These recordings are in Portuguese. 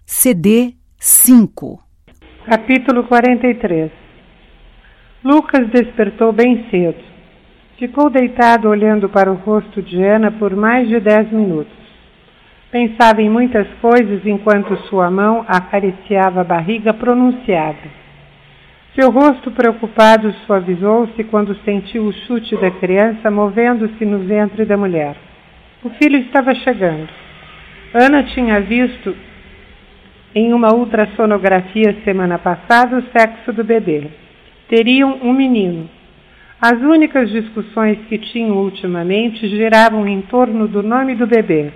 CD 5. Capítulo 43. Lucas despertou bem cedo. Ficou deitado olhando para o rosto de Ana por mais de 10 minutos. Pensava em muitas coisas enquanto sua mão acariciava a barriga pronunciada. Seu rosto preocupado suavizou-se quando sentiu o chute da criança movendo-se no ventre da mulher. O filho estava chegando. Ana tinha visto em uma ultrassonografia semana passada o sexo do bebê. Teriam um menino. As únicas discussões que tinham ultimamente giravam em torno do nome do bebê.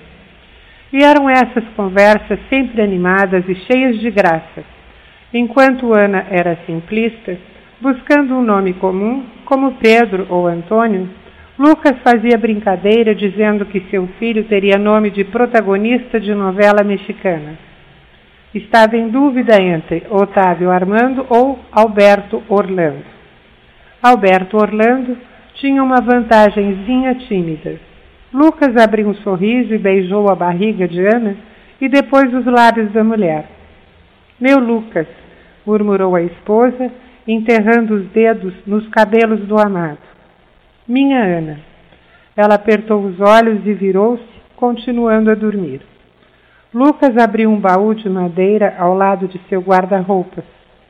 E eram essas conversas sempre animadas e cheias de graça. Enquanto Ana era simplista, buscando um nome comum, como Pedro ou Antônio, Lucas fazia brincadeira dizendo que seu filho teria nome de protagonista de novela mexicana. Estava em dúvida entre Otávio Armando ou Alberto Orlando. Alberto Orlando tinha uma vantagenzinha tímida. Lucas abriu um sorriso e beijou a barriga de Ana e depois os lábios da mulher. "Meu Lucas", murmurou a esposa, enterrando os dedos nos cabelos do amado. "Minha Ana." Ela apertou os olhos e virou-se, continuando a dormir. Lucas abriu um baú de madeira ao lado de seu guarda-roupas.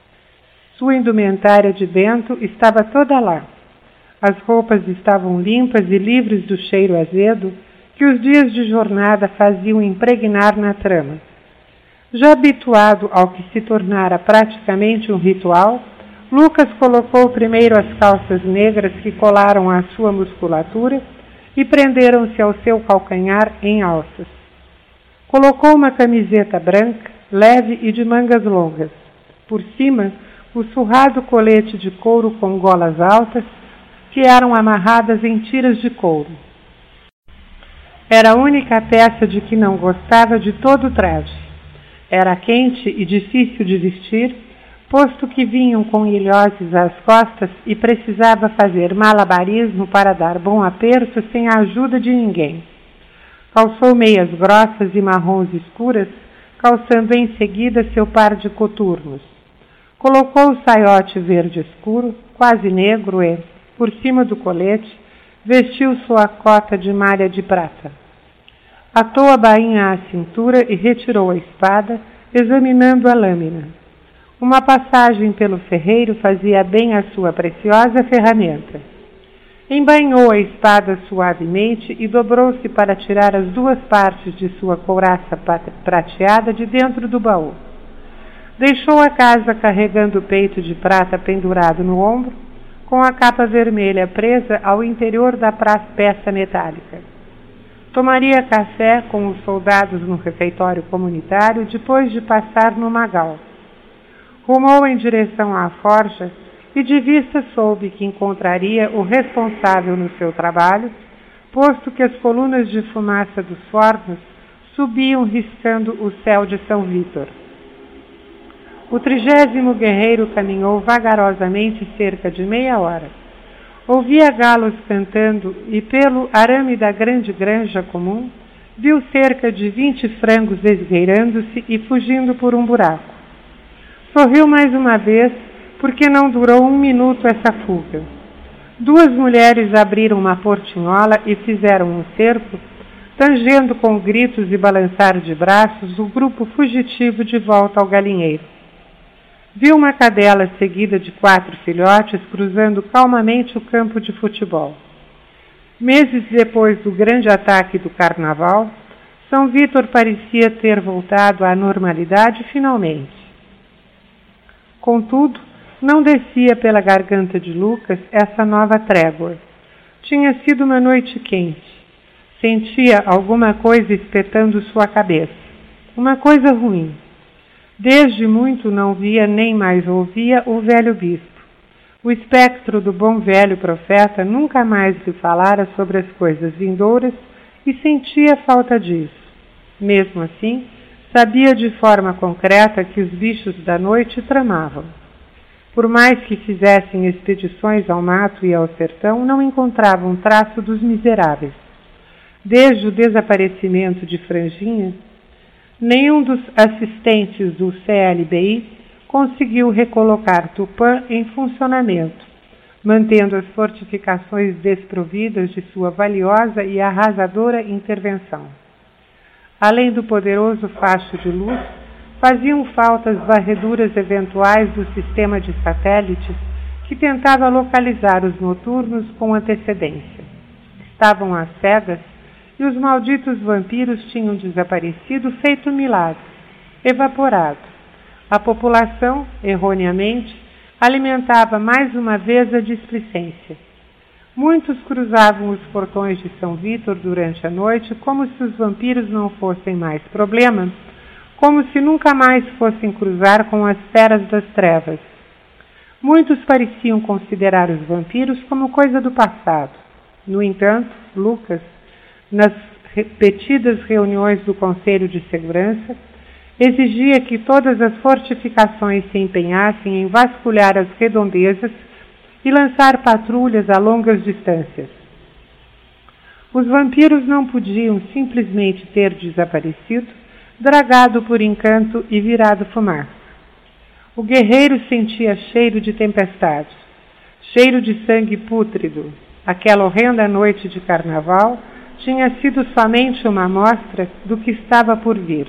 Sua indumentária de bento estava toda lá. As roupas estavam limpas e livres do cheiro azedo que os dias de jornada faziam impregnar na trama. Já habituado ao que se tornara praticamente um ritual, Lucas colocou primeiro as calças negras que colaram à sua musculatura e prenderam-se ao seu calcanhar em alças. Colocou uma camiseta branca, leve e de mangas longas. Por cima, o surrado colete de couro com golas altas, que eram amarradas em tiras de couro. Era a única peça de que não gostava de todo o traje. Era quente e difícil de vestir, posto que vinham com ilhoses às costas e precisava fazer malabarismo para dar bom aperto sem a ajuda de ninguém. Calçou meias grossas e marrons escuras, calçando em seguida seu par de coturnos. Colocou o saiote verde escuro, quase negro e, por cima do colete, vestiu sua cota de malha de prata. Atou a bainha à cintura e retirou a espada, examinando a lâmina. Uma passagem pelo ferreiro fazia bem a sua preciosa ferramenta. Embainhou a espada suavemente e dobrou-se para tirar as duas partes de sua couraça prateada de dentro do baú. Deixou a casa carregando o peito de prata pendurado no ombro, com a capa vermelha presa ao interior da peça metálica. Tomaria café com os soldados no refeitório comunitário depois de passar no Magal. Rumou em direção à forja e de vista soube que encontraria o responsável no seu trabalho, posto que as colunas de fumaça dos fornos subiam riscando o céu de São Vítor. O 30º guerreiro caminhou vagarosamente cerca de meia hora. Ouvia galos cantando e pelo arame da grande granja comum viu cerca de 20 frangos esgueirando-se e fugindo por um buraco. Sorriu mais uma vez, porque não durou 1 minuto essa fuga. 2 mulheres abriram uma portinhola e fizeram um cerco, tangendo com gritos e balançar de braços o grupo fugitivo de volta ao galinheiro. Viu uma cadela seguida de 4 filhotes cruzando calmamente o campo de futebol. Meses depois do grande ataque do carnaval, São Vítor parecia ter voltado à normalidade finalmente. Contudo, não descia pela garganta de Lucas essa nova trégua. Tinha sido uma noite quente. Sentia alguma coisa espetando sua cabeça. Uma coisa ruim. Desde muito não via nem mais ouvia o velho bispo. O espectro do bom velho profeta nunca mais lhe falara sobre as coisas vindouras e sentia falta disso. Mesmo assim, sabia de forma concreta que os bichos da noite tramavam. Por mais que fizessem expedições ao mato e ao sertão, não encontravam traço dos miseráveis. Desde o desaparecimento de Franjinha, Nenhum dos assistentes do CLBI conseguiu recolocar Tupã em funcionamento, mantendo as fortificações desprovidas de sua valiosa e arrasadora intervenção. Além do poderoso facho de luz, faziam falta as varreduras eventuais do sistema de satélites que tentava localizar os noturnos com antecedência. Estavam às cegas e os malditos vampiros tinham desaparecido feito milagre, evaporado. A população, erroneamente, alimentava mais uma vez a displicência. Muitos cruzavam os portões de São Vítor durante a noite como se os vampiros não fossem mais problema, como se nunca mais fossem cruzar com as feras das trevas. Muitos pareciam considerar os vampiros como coisa do passado. No entanto, Lucas, nas repetidas reuniões do Conselho de Segurança, exigia que todas as fortificações se empenhassem em vasculhar as redondezas e lançar patrulhas a longas distâncias. Os vampiros não podiam simplesmente ter desaparecido, dragado por encanto e virado fumaça. O guerreiro sentia cheiro de tempestade, cheiro de sangue pútrido. Aquela horrenda noite de carnaval tinha sido somente uma amostra do que estava por vir.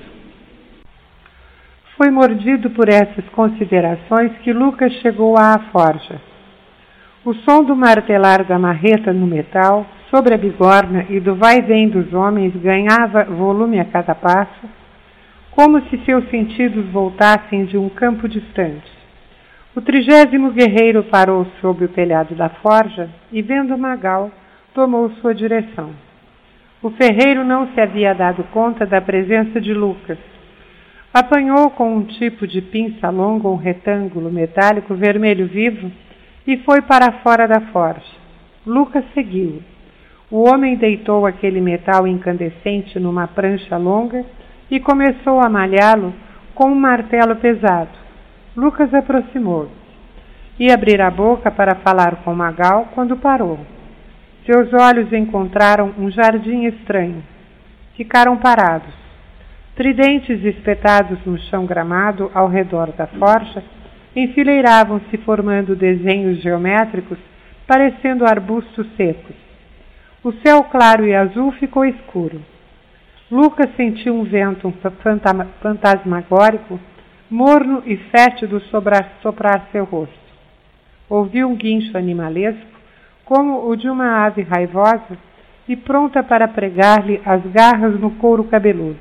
Foi mordido por essas considerações que Lucas chegou à forja. O som do martelar da marreta no metal, sobre a bigorna e do vai-vem dos homens ganhava volume a cada passo, como se seus sentidos voltassem de um campo distante. O 30º guerreiro parou sob o telhado da forja e, vendo Magal, tomou sua direção. O ferreiro não se havia dado conta da presença de Lucas. Apanhou com um tipo de pinça longa um retângulo metálico vermelho vivo e foi para fora da forja. Lucas seguiu. O homem deitou aquele metal incandescente numa prancha longa e começou a malhá-lo com um martelo pesado. Lucas aproximou-se. Ia abrir a boca para falar com Magal quando parou. Seus olhos encontraram um jardim estranho. Ficaram parados. Tridentes espetados no chão gramado ao redor da forja enfileiravam-se formando desenhos geométricos parecendo arbustos secos. O céu claro e azul ficou escuro. Lucas sentiu um vento fantasmagórico, morno e fétido soprar seu rosto. Ouviu um guincho animalesco, como o de uma ave raivosa e pronta para pregar-lhe as garras no couro cabeludo.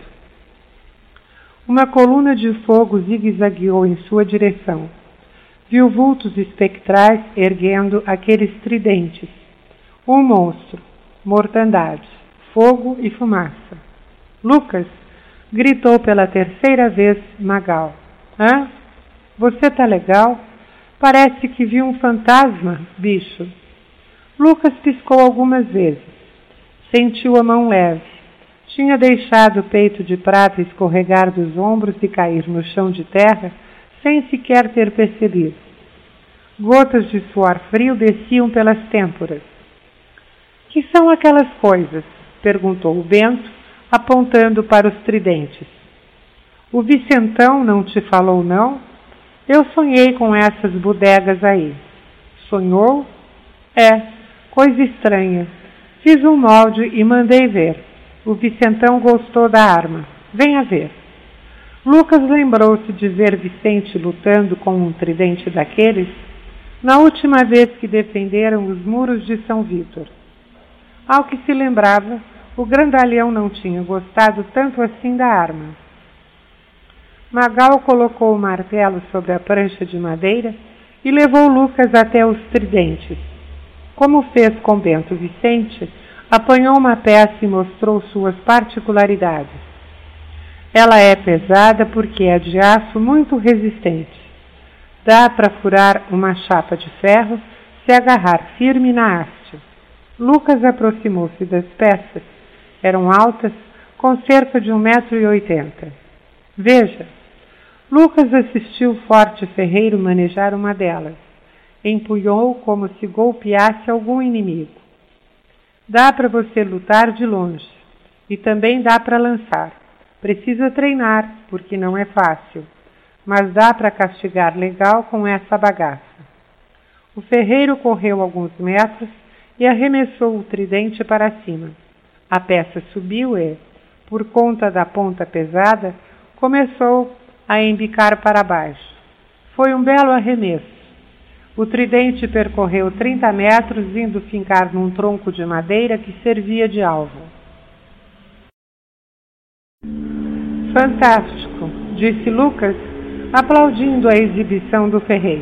Uma coluna de fogo zigue-zagueou em sua direção. Viu vultos espectrais erguendo aqueles tridentes. Um monstro, mortandade, fogo e fumaça. Lucas, gritou pela terceira vez Magal. Hã? Você tá legal? Parece que viu um fantasma, bicho. Lucas piscou algumas vezes. Sentiu a mão leve. Tinha deixado o peito de prata escorregar dos ombros e cair no chão de terra sem sequer ter percebido. Gotas de suor frio desciam pelas têmporas. Que são aquelas coisas? Perguntou o Bento, apontando para os tridentes. O Vicentão não te falou, não? Eu sonhei com essas bodegas aí. Sonhou? É, coisa estranha. Fiz um molde e mandei ver. O Vicentão gostou da arma. Venha ver. Lucas lembrou-se de ver Vicente lutando com um tridente daqueles na última vez que defenderam os muros de São Vítor. Ao que se lembrava, o grandalhão não tinha gostado tanto assim da arma. Magal colocou o martelo sobre a prancha de madeira e levou Lucas até os tridentes. Como fez com Bento Vicente, apanhou uma peça e mostrou suas particularidades. Ela é pesada porque é de aço muito resistente. Dá para furar uma chapa de ferro se agarrar firme na haste. Lucas aproximou-se das peças. Eram altas, com cerca de 1,80 m. Veja, Lucas assistiu o forte ferreiro manejar uma delas. Empunhou como se golpeasse algum inimigo. Dá para você lutar de longe, e também dá para lançar. Precisa treinar, porque não é fácil, mas dá para castigar legal com essa bagaça. O ferreiro correu alguns metros e arremessou o tridente para cima. A peça subiu e, por conta da ponta pesada, começou a embicar para baixo. Foi um belo arremesso. O tridente percorreu 30 metros, indo fincar num tronco de madeira que servia de alvo. Fantástico, disse Lucas, aplaudindo a exibição do ferreiro.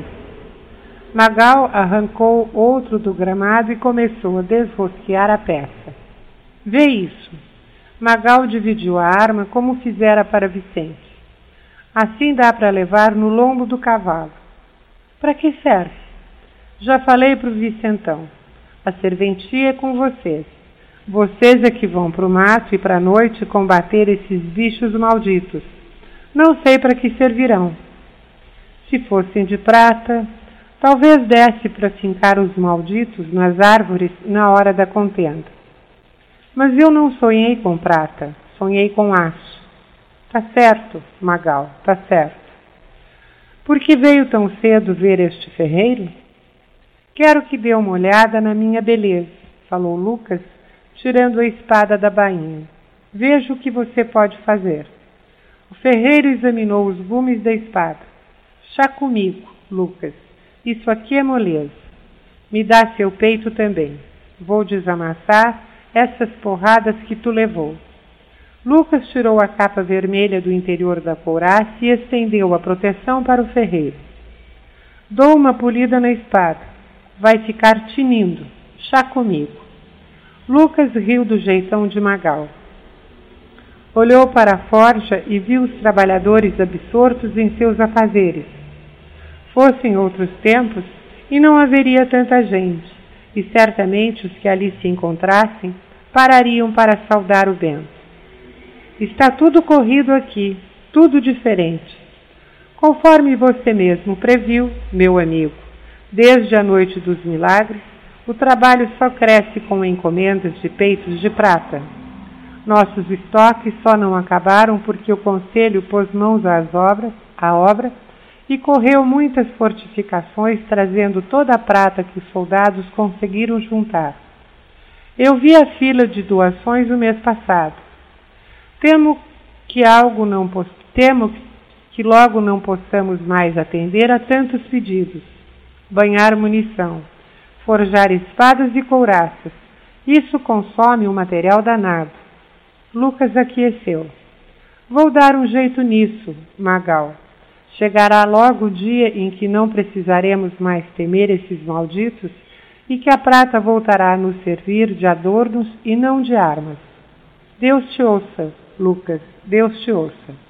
Magal arrancou outro do gramado e começou a desrosquear a peça. Vê isso. Magal dividiu a arma como fizera para Vicente. Assim dá para levar no lombo do cavalo. Para que serve? Já falei para o Vicentão. A serventia é com vocês. Vocês é que vão para o mato e para a noite combater esses bichos malditos. Não sei para que servirão. Se fossem de prata, talvez desse para fincar os malditos nas árvores na hora da contenda. Mas eu não sonhei com prata, sonhei com aço. Tá certo, Magal, tá certo. Por que veio tão cedo ver este ferreiro? Quero que dê uma olhada na minha beleza, falou Lucas, tirando a espada da bainha. Veja o que você pode fazer. O ferreiro examinou os gumes da espada. Chá comigo, Lucas. Isso aqui é moleza. Me dá seu peito também. Vou desamassar essas porradas que tu levou. Lucas tirou a capa vermelha do interior da couraça e estendeu a proteção para o ferreiro. Dou uma polida na espada. Vai ficar tinindo. Chá comigo. Lucas riu do jeitão de Magal. Olhou para a forja e viu os trabalhadores absortos em seus afazeres. Fossem outros tempos, e não haveria tanta gente, e certamente os que ali se encontrassem parariam para saudar o vento. Está tudo corrido aqui, tudo diferente. Conforme você mesmo previu, meu amigo, desde a noite dos milagres, o trabalho só cresce com encomendas de peitos de prata. Nossos estoques só não acabaram porque o conselho pôs mãos à obra e correu muitas fortificações trazendo toda a prata que os soldados conseguiram juntar. Eu vi a fila de doações o mês passado. Temo que logo não possamos mais atender a tantos pedidos. Banhar munição, forjar espadas e couraças. Isso consome um material danado. Lucas aqueceu. Vou dar um jeito nisso, Magal. Chegará logo o dia em que não precisaremos mais temer esses malditos e que a prata voltará a nos servir de adornos e não de armas. Deus te ouça, Lucas, Deus te ouça.